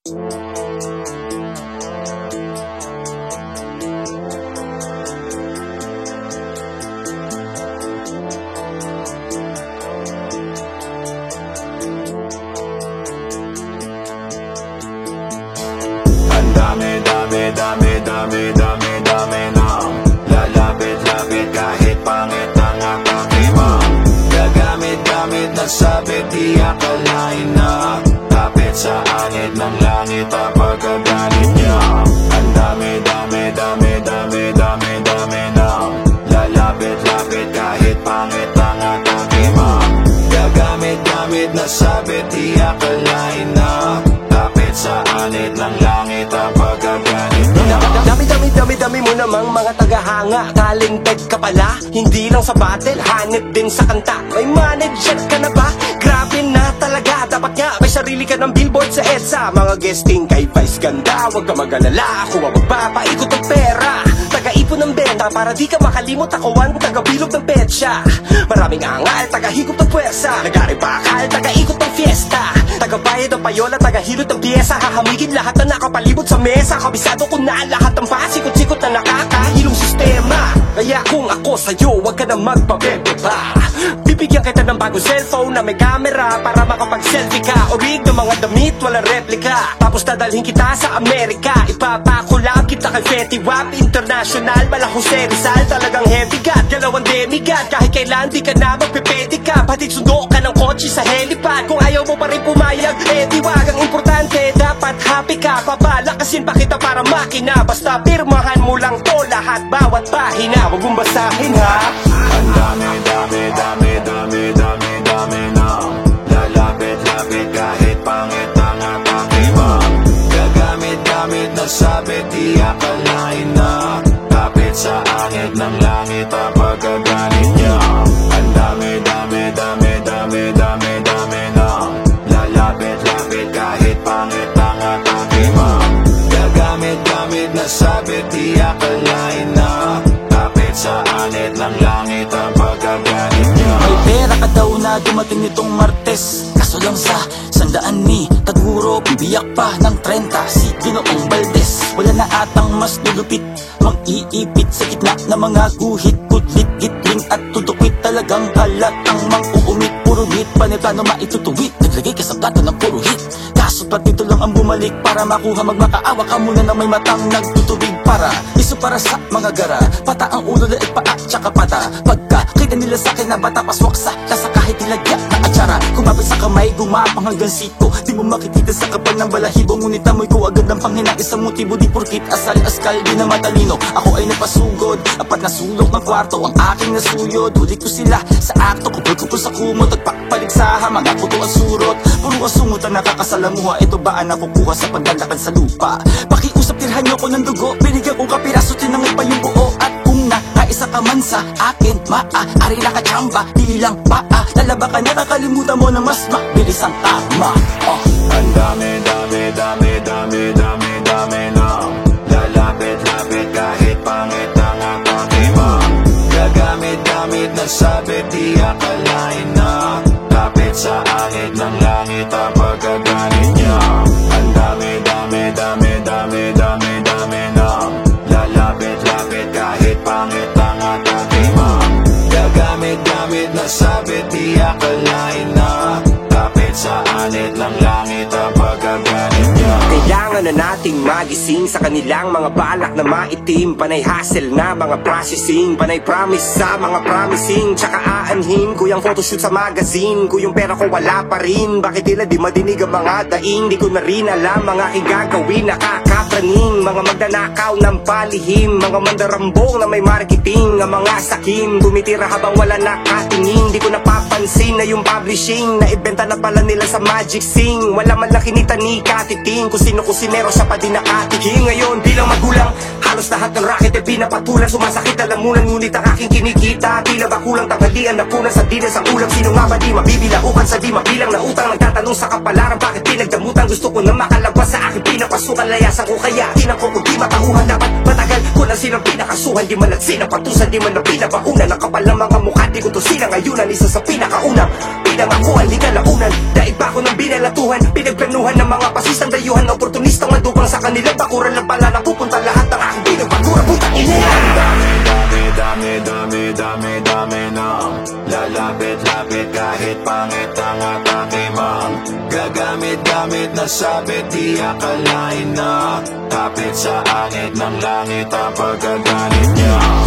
Dami na lalapit-lapit kahit pangit ang aking imam. Gagamit-gamit na sabit, di akalain na kapit sa anit ng langit ang pagkagalit niya. Ang dami na lalapit-lapit kahit pangit ang aking imam. Gagamit-gamit na sabit, di akalain na kapit sa anit ng langit ang pagkagalit niya. Dami mo namang mga tagahanga. Talented ka pala, hindi lang sa battle, hanip din sa kanta. May manager ka na ba? Grabe na talaga, dapat nga may sarili ka ng billboard sa EDSA. Mga guesting kay Vice ganda, huwag ka mag-alala, ako ang magpapaikot ng pera. Taga-ipon ng benta para di ka makalimot, ako ang taga-bilog ng petsa. Maraming angal, taga-higop ng puwersa. Nag-aribakal, taga-ikot ng fiesta. Taga-bayad ng payola, taga-hilot ng pyesa. Hahamigin lahat na nakapalibot sa mesa. Kabisado ko na lahat ng pasikot-sikot na nakakahilong sistema. Kaya kung ako sa'yo, huwag ka na magpabebe pa. Bibigyan kita ng bagong cellphone na may camera para makapag-selfie ka. Orig ng mga damit, walang replika. Tapos dadalhin kita sa Amerika. Ipapakulab kita kay Fetty Wap International, Mala Jose Rizal, talagang heavy god. Galawang demigod, kahit kailan di ka na magpipedi ka. Patid sundo ka ng kotse sa helipad. Kung ayaw mo pa rin pumayag, eh diwag. Ang importante, dapat happy ka. Pabalakasin pa kita para makina. Basta pirmahan mo lang to lahat, bawat pahina. Huwag mong basahin ha. Ang dami na lalapit-lapit kahit pangit ang aking imam. Gagamit-gamit na sabit, di akalain na kapit sa angit ng langit ang pagkagalit niya. Ang dami na lalapit-lapit kahit pangit ang aking imam. Gagamit-gamit na sabit, di akalain na kapit sa anit ng langit ang pagkagalit niya. May pera ka daw na dumating nitong Martes, kaso lang sa sandaan ni Taguro, bibiyak pa ng 30 si Ginoong Valdez. Wala na atang mas lulupit, mang-iipit sa gitna ng mga guhit. Kudlit, gitling at tutukwit, talagang halatang mang-uumit. Puro hit, paano maitutuwit, naglagay ka sa plato ng puro hit. Kaso platito lang ang bumalik para makuha, magmakaawa ka muna na may matang nagtutubig. Para iso para sa mga gara, pata ang ulo, laig paa, tsaka pata. Pagka kita nila sa'kin na bata, paswak sa lasa kahit nilagyan na atsara. Kumabit sa kamay, gumapang hanggang siko, di mo makikita sa kapal ng balahibo. Ngunit amoy ko agad ang panghinang isang motibo. Di porkit asal-askal, di na matalino. Ako ay napasugod, apat na sulok ng kwarto ang aking nasuyod. Huli ko sila sa akto, kupul-kupul sa kumot at pakpaligsaha, mga puto ang surot. Puro asungot ang nakakasalamuha, ito ba ang nakukuha sa paglalakad sa lupa? Pakiusap, tirhan niyo ko ng dugo, binigyan kong kapiraso, tinangay pa yung buo. At kung nakaisa ka man sa akin, maaari nakachamba, di lang paa. Lalaba ka na, nakalimutan mo na mas mabilis ang tama. Ang dami na lalapit-lapit kahit pangit ang aking imam. Gagamit-gamit na sabit, di akalain na kapit sa angit ng langit ang pagkagalit niya. Ang dami na lalapit-lapit kahit pangit ang aking imam. Gagamit-gamit na sabit, di akalain na kapit sa anit ng langit ang pagkagalit niya. Kailangan na nating magising sa kanilang mga balak na maitim. Panay hassle na mga processing, panay promise sa mga promising. Tsaka aanhin ko yung photoshoot sa magazine ko, yung pera ko wala pa rin. Bakit tila di madinig ang mga daing? Di ko na rin alam mga aking gagawin, nakakapraning. Mga magdanakaw ng palihim, mga mandarambong na may marketing. Ang mga sakim, tumitira habang wala nakatingin. Di ko napapansin na yung publishing naibenta na pala nila sa Magic Sing. Wala man lang kinita ni katiting, kung sino kusinero sa pa di nakatikim. Ngayon bilang magulang, halos lahat ng racket ay pinapatulan. Sumasakit alamunan, ngunit ang aking kinikita tila ba kulang, tanghalian na punan sa dinas ang ulam. Sino nga ba di mabibilaukan sa di mabilang na utang? Nagtatanong sa kapalaran, bakit pinagdamutan? Gusto ko na makalabas sa aking pinapasukan, layasan ko kaya tinan ko kung di matauhan. Dapat matagal Ko na silang pinakasuhan, di man nagsina patusan, di man na pinabaunan. Ang kapal ng mga mukha, di ko to silang ayunan. Isa sa pinakaunang pinangakuan, di kalaunan. Daig pa ako ng binalatuhan, pinagplanuhan ng mga pasistang dayuhan. Oportunistang madupang sa kanilang bakuran lang pala napupunta lahat ng aking binabagura. Putang ina! Dami na lalapit-lapit kahit pangit ang atake mang gagamit-gamit na sabit di akalain na kapit sa angit ng langit ang pagkaganit niya.